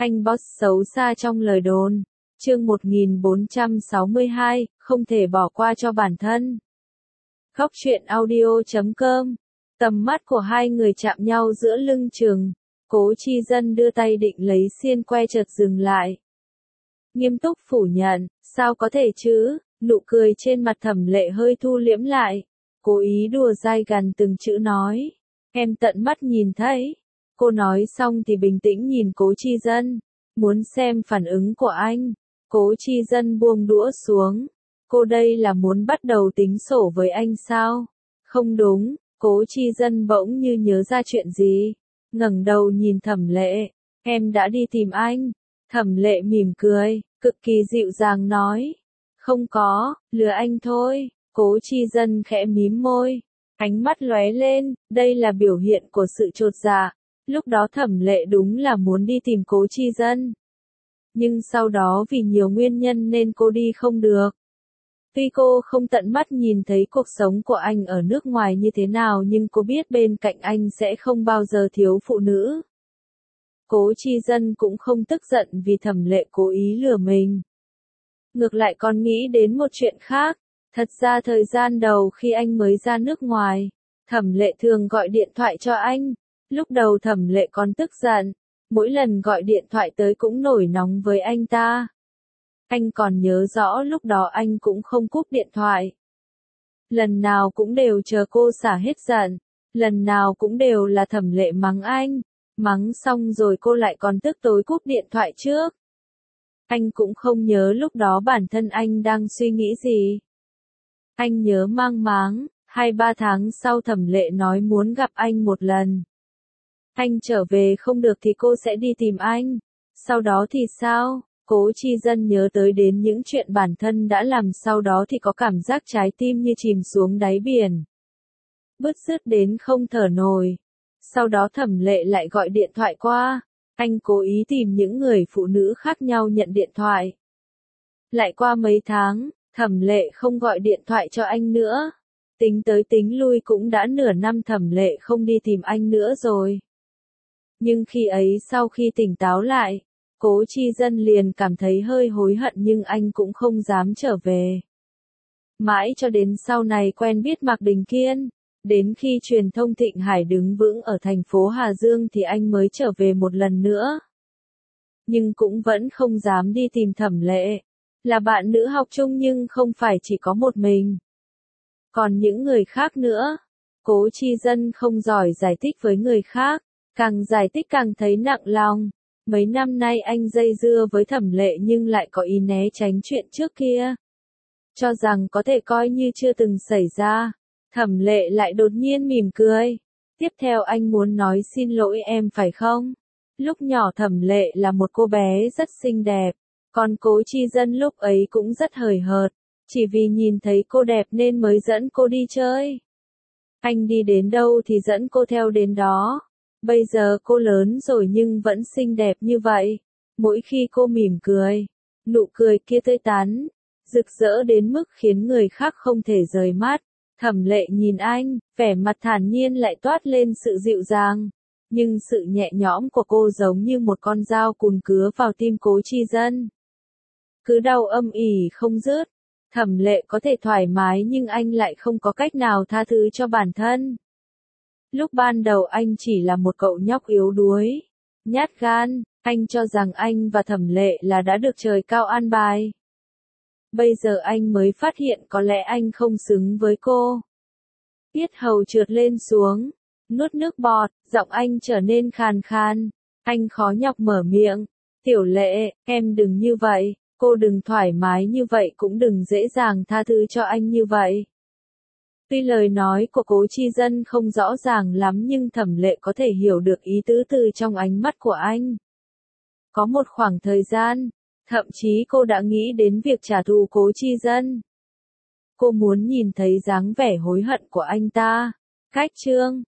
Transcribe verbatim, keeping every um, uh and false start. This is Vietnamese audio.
Anh boss xấu xa trong lời đồn. Chương một nghìn bốn trăm sáu mươi hai, không thể bỏ qua cho bản thân. Góc truyện audio chấm com. Tầm mắt của hai người chạm nhau giữa lưng chừng. Cố Chi Dân đưa tay định lấy xiên que chợt dừng lại. Nghiêm túc phủ nhận, sao có thể chứ, nụ cười trên mặt Thẩm Lệ hơi thu liễm lại. Cố ý đùa dai gằn từng chữ nói. Em tận mắt nhìn thấy. Cô nói xong thì bình tĩnh nhìn Cố Chi Dân. Muốn xem phản ứng của anh. Cố Chi Dân buông đũa xuống. Cô đây là muốn bắt đầu tính sổ với anh sao? Không đúng, Cố Chi Dân bỗng như nhớ ra chuyện gì. Ngẩng đầu nhìn Thẩm Lệ. Em đã đi tìm anh. Thẩm Lệ mỉm cười, cực kỳ dịu dàng nói. Không có, lừa anh thôi. Cố Chi Dân khẽ mím môi. Ánh mắt lóe lên, đây là biểu hiện của sự chột dạ. Lúc đó Thẩm Lệ đúng là muốn đi tìm Cố Chi Dân. Nhưng sau đó vì nhiều nguyên nhân nên cô đi không được. Tuy cô không tận mắt nhìn thấy cuộc sống của anh ở nước ngoài như thế nào nhưng cô biết bên cạnh anh sẽ không bao giờ thiếu phụ nữ. Cố Chi Dân cũng không tức giận vì Thẩm Lệ cố ý lừa mình. Ngược lại còn nghĩ đến một chuyện khác. Thật ra thời gian đầu khi anh mới ra nước ngoài, Thẩm Lệ thường gọi điện thoại cho anh. Lúc đầu Thẩm Lệ còn tức giận. Mỗi lần gọi điện thoại tới cũng nổi nóng với anh ta. Anh còn nhớ rõ lúc đó anh cũng không cúp điện thoại. Lần nào cũng đều chờ cô xả hết giận. Lần nào cũng đều là Thẩm Lệ mắng anh. Mắng xong rồi cô lại còn tức tối cúp điện thoại trước. Anh cũng không nhớ lúc đó bản thân anh đang suy nghĩ gì. Anh nhớ mang máng, hai ba tháng sau Thẩm Lệ nói muốn gặp anh một lần. Anh trở về không được thì cô sẽ đi tìm anh. Sau đó thì sao? Cố Chi Dân nhớ tới đến những chuyện bản thân đã làm sau đó thì có cảm giác trái tim như chìm xuống đáy biển. Bứt rứt đến không thở nổi. Sau đó Thẩm Lệ lại gọi điện thoại qua. Anh cố ý tìm những người phụ nữ khác nhau nhận điện thoại. Lại qua mấy tháng, Thẩm Lệ không gọi điện thoại cho anh nữa. Tính tới tính lui cũng đã nửa năm Thẩm Lệ không đi tìm anh nữa rồi. Nhưng khi ấy sau khi tỉnh táo lại, Cố Chi Dân liền cảm thấy hơi hối hận nhưng anh cũng không dám trở về. Mãi cho đến sau này quen biết Mạc Đình Kiên, đến khi truyền thông Thịnh Hải đứng vững ở thành phố Hà Dương thì anh mới trở về một lần nữa. Nhưng cũng vẫn không dám đi tìm Thẩm Lệ. Là bạn nữ học chung nhưng không phải chỉ có một mình. Còn những người khác nữa. Cố Chi Dân không giỏi giải thích với người khác. Càng giải thích càng thấy nặng lòng. Mấy năm nay anh dây dưa với Thẩm Lệ nhưng lại có ý né tránh chuyện trước kia. Cho rằng có thể coi như chưa từng xảy ra. Thẩm Lệ lại đột nhiên mỉm cười. Tiếp theo anh muốn nói xin lỗi em phải không? Lúc nhỏ Thẩm Lệ là một cô bé rất xinh đẹp. Còn Cố Chi Dân lúc ấy cũng rất hời hợt. Chỉ vì nhìn thấy cô đẹp nên mới dẫn cô đi chơi. Anh đi đến đâu thì dẫn cô theo đến đó. Bây giờ cô lớn rồi nhưng vẫn xinh đẹp như vậy. Mỗi khi cô mỉm cười, nụ cười kia tươi tắn, rực rỡ đến mức khiến người khác không thể rời mắt. Thẩm Lệ nhìn anh, vẻ mặt thản nhiên lại toát lên sự dịu dàng. Nhưng sự nhẹ nhõm của cô giống như một con dao cùn cứa vào tim Cố Chi Dân. Cứ đau âm ỉ không dứt. Thẩm Lệ có thể thoải mái nhưng anh lại không có cách nào tha thứ cho bản thân. Lúc ban đầu anh chỉ là một cậu nhóc yếu đuối, nhát gan, anh cho rằng anh và Thẩm Lệ là đã được trời cao an bài. Bây giờ anh mới phát hiện có lẽ anh không xứng với cô. Yết hầu trượt lên xuống, nuốt nước bọt, giọng anh trở nên khàn khàn. Anh khó nhọc mở miệng. Tiểu Lệ, em đừng như vậy, cô đừng thoải mái như vậy cũng đừng dễ dàng tha thứ cho anh như vậy. Tuy lời nói của Cố Chi Dân không rõ ràng lắm nhưng Thẩm Lệ có thể hiểu được ý tứ từ trong ánh mắt của anh. Có một khoảng thời gian, thậm chí cô đã nghĩ đến việc trả thù Cố Chi Dân. Cô muốn nhìn thấy dáng vẻ hối hận của anh ta. Cách chương